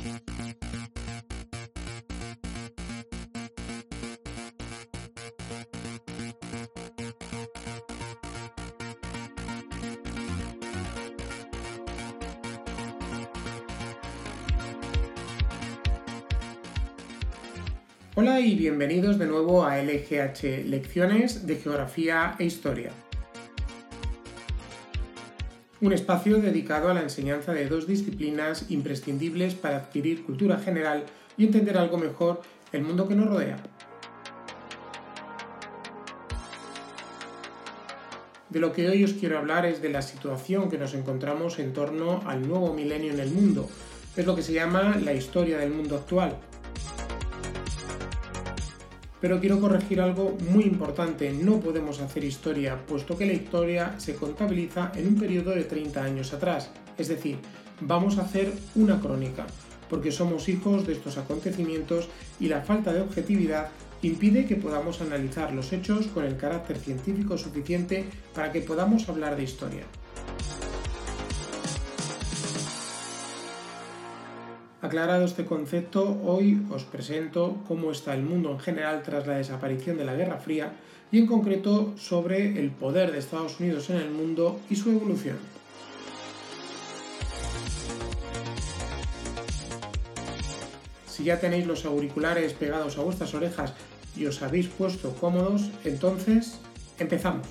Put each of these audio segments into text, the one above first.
Hola y bienvenidos de nuevo a LGH Lecciones de Geografía e Historia. Un espacio dedicado a la enseñanza de dos disciplinas imprescindibles para adquirir cultura general y entender algo mejor el mundo que nos rodea. De lo que hoy os quiero hablar es de la situación que nos encontramos en torno al nuevo milenio en el mundo. Es lo que se llama la historia del mundo actual. Pero quiero corregir algo muy importante: no podemos hacer historia, puesto que la historia se contabiliza en un periodo de 30 años atrás. Es decir, vamos a hacer una crónica, porque somos hijos de estos acontecimientos y la falta de objetividad impide que podamos analizar los hechos con el carácter científico suficiente para que podamos hablar de historia. Aclarado este concepto, hoy os presento cómo está el mundo en general tras la desaparición de la Guerra Fría y en concreto sobre el poder de Estados Unidos en el mundo y su evolución. Si ya tenéis los auriculares pegados a vuestras orejas y os habéis puesto cómodos, entonces empezamos.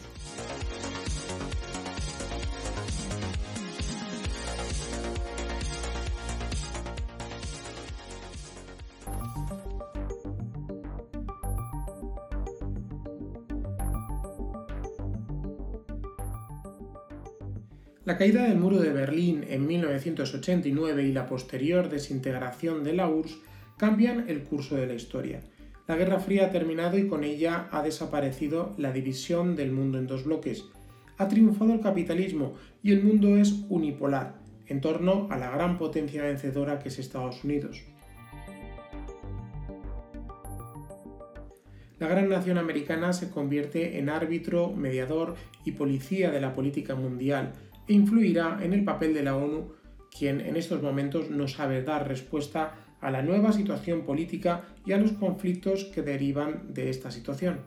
La caída del muro de Berlín en 1989 y la posterior desintegración de la URSS cambian el curso de la historia. La Guerra Fría ha terminado y con ella ha desaparecido la división del mundo en dos bloques. Ha triunfado el capitalismo y el mundo es unipolar, en torno a la gran potencia vencedora que es Estados Unidos. La gran nación americana se convierte en árbitro, mediador y policía de la política mundial, e influirá en el papel de la ONU, quien en estos momentos no sabe dar respuesta a la nueva situación política y a los conflictos que derivan de esta situación.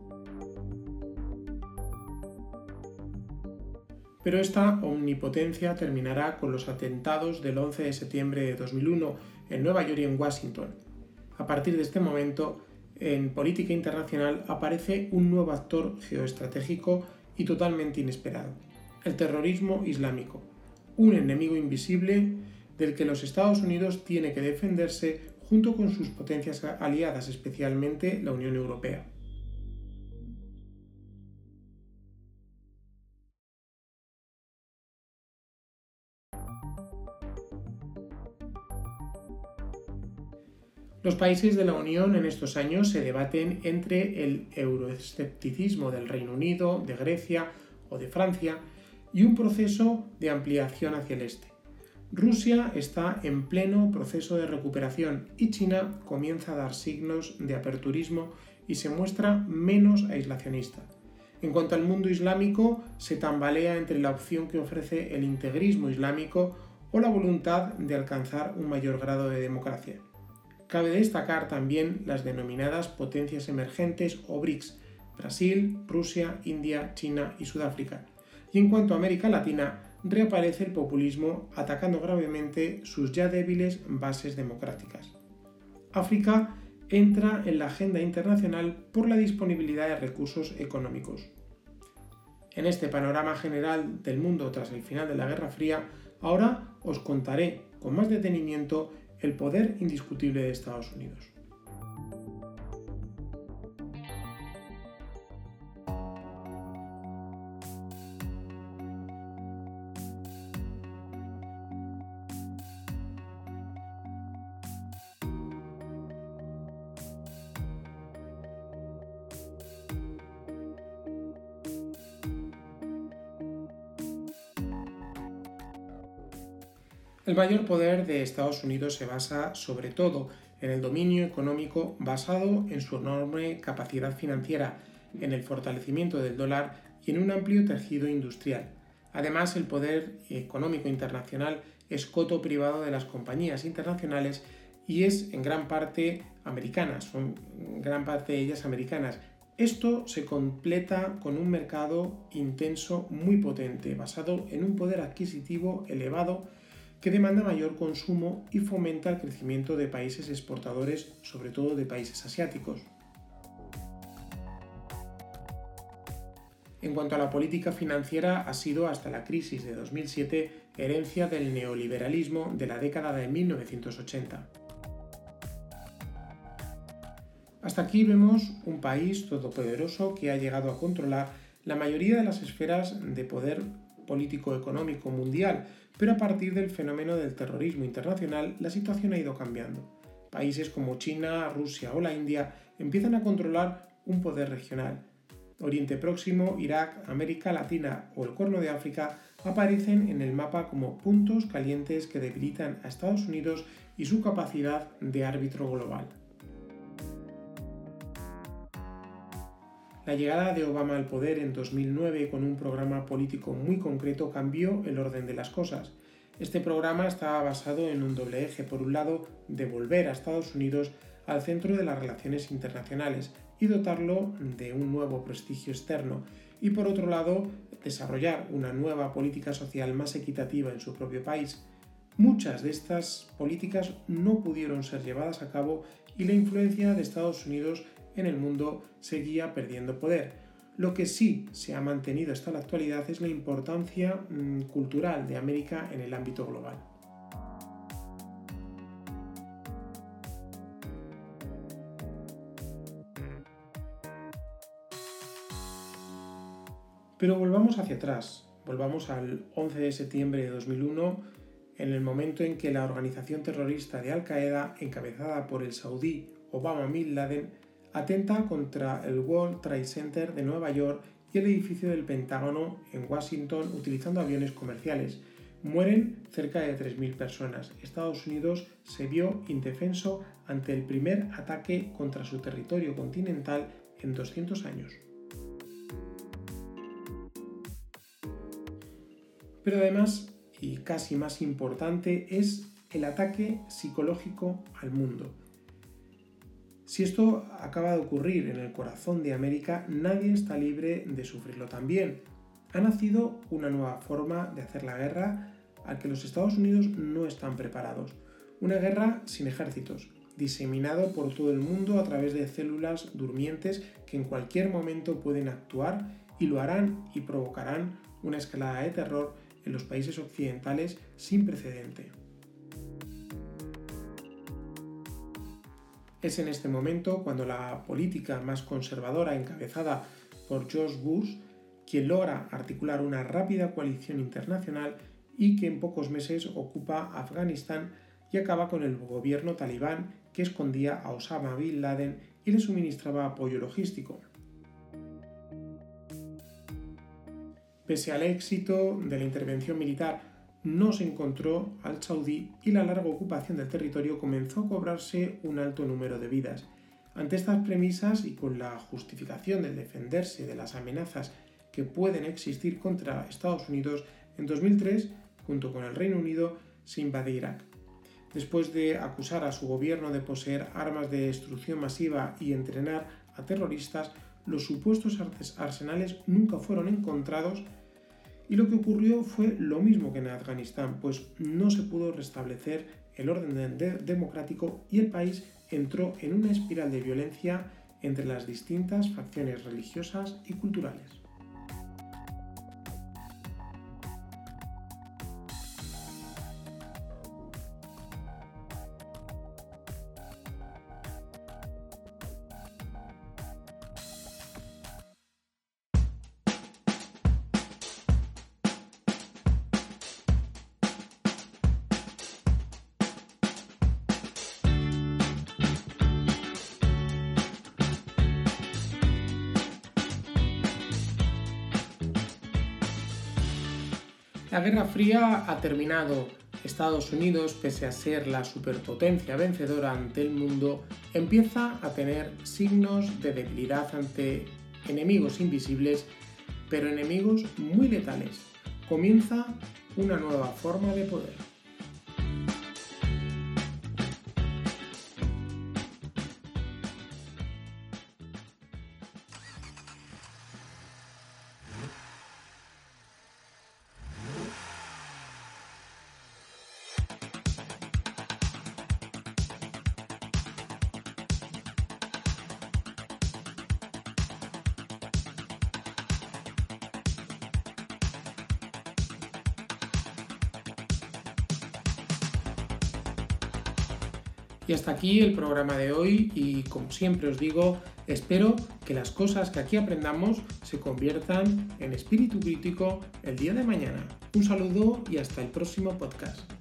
Pero esta omnipotencia terminará con los atentados del 11 de septiembre de 2001 en Nueva York y en Washington. A partir de este momento, en política internacional aparece un nuevo actor geoestratégico y totalmente inesperado: el terrorismo islámico, un enemigo invisible del que los Estados Unidos tiene que defenderse junto con sus potencias aliadas, especialmente la Unión Europea. Los países de la Unión en estos años se debaten entre el euroescepticismo del Reino Unido, de Grecia o de Francia y un proceso de ampliación hacia el este. Rusia está en pleno proceso de recuperación y China comienza a dar signos de aperturismo y se muestra menos aislacionista. En cuanto al mundo islámico, se tambalea entre la opción que ofrece el integrismo islámico o la voluntad de alcanzar un mayor grado de democracia. Cabe destacar también las denominadas potencias emergentes o BRICS: Brasil, Rusia, India, China y Sudáfrica. Y en cuanto a América Latina, reaparece el populismo atacando gravemente sus ya débiles bases democráticas. África entra en la agenda internacional por la disponibilidad de recursos económicos. En este panorama general del mundo tras el final de la Guerra Fría, ahora os contaré con más detenimiento el poder indiscutible de Estados Unidos. El mayor poder de Estados Unidos se basa sobre todo en el dominio económico basado en su enorme capacidad financiera, en el fortalecimiento del dólar y en un amplio tejido industrial. Además, el poder económico internacional es coto privado de las compañías internacionales y es en gran parte americanas, son en gran parte de ellas americanas. Esto se completa con un mercado intenso muy potente, basado en un poder adquisitivo elevado que demanda mayor consumo y fomenta el crecimiento de países exportadores, sobre todo de países asiáticos. En cuanto a la política financiera, ha sido hasta la crisis de 2007 herencia del neoliberalismo de la década de 1980. Hasta aquí vemos un país todopoderoso que ha llegado a controlar la mayoría de las esferas de poder político-económico mundial, pero a partir del fenómeno del terrorismo internacional la situación ha ido cambiando. Países como China, Rusia o la India empiezan a controlar un poder regional. Oriente Próximo, Irak, América Latina o el Cuerno de África aparecen en el mapa como puntos calientes que debilitan a Estados Unidos y su capacidad de árbitro global. La llegada de Obama al poder en 2009 con un programa político muy concreto cambió el orden de las cosas. Este programa estaba basado en un doble eje. Por un lado, devolver a Estados Unidos al centro de las relaciones internacionales y dotarlo de un nuevo prestigio externo, y por otro lado, desarrollar una nueva política social más equitativa en su propio país. Muchas de estas políticas no pudieron ser llevadas a cabo y la influencia de Estados Unidos en el mundo seguía perdiendo poder. Lo que sí se ha mantenido hasta la actualidad es la importancia cultural de América en el ámbito global. Pero volvamos hacia atrás, volvamos al 11 de septiembre de 2001, en el momento en que la organización terrorista de Al-Qaeda, encabezada por el saudí Osama Bin Laden, atenta contra el World Trade Center de Nueva York y el edificio del Pentágono en Washington utilizando aviones comerciales. Mueren cerca de 3.000 personas. Estados Unidos se vio indefenso ante el primer ataque contra su territorio continental en 200 años. Pero además, y casi más importante, es el ataque psicológico al mundo. Si esto acaba de ocurrir en el corazón de América, nadie está libre de sufrirlo también. Ha nacido una nueva forma de hacer la guerra a la que los Estados Unidos no están preparados. Una guerra sin ejércitos, diseminado por todo el mundo a través de células durmientes que en cualquier momento pueden actuar y lo harán y provocarán una escalada de terror en los países occidentales sin precedente. Es en este momento cuando la política más conservadora encabezada por George Bush, quien logra articular una rápida coalición internacional y que en pocos meses ocupa Afganistán y acaba con el gobierno talibán que escondía a Osama Bin Laden y le suministraba apoyo logístico. Pese al éxito de la intervención militar, no se encontró al saudí y la larga ocupación del territorio comenzó a cobrarse un alto número de vidas. Ante estas premisas y con la justificación de defenderse de las amenazas que pueden existir contra Estados Unidos, en 2003, junto con el Reino Unido, se invade Irak. Después de acusar a su gobierno de poseer armas de destrucción masiva y entrenar a terroristas, los supuestos arsenales nunca fueron encontrados. Y lo que ocurrió fue lo mismo que en Afganistán, pues no se pudo restablecer el orden democrático y el país entró en una espiral de violencia entre las distintas facciones religiosas y culturales. La Guerra Fría ha terminado. Estados Unidos, pese a ser la superpotencia vencedora ante el mundo, empieza a tener signos de debilidad ante enemigos invisibles, pero enemigos muy letales. Comienza una nueva forma de poder. Y hasta aquí el programa de hoy y como siempre os digo, espero que las cosas que aquí aprendamos se conviertan en espíritu crítico el día de mañana. Un saludo y hasta el próximo podcast.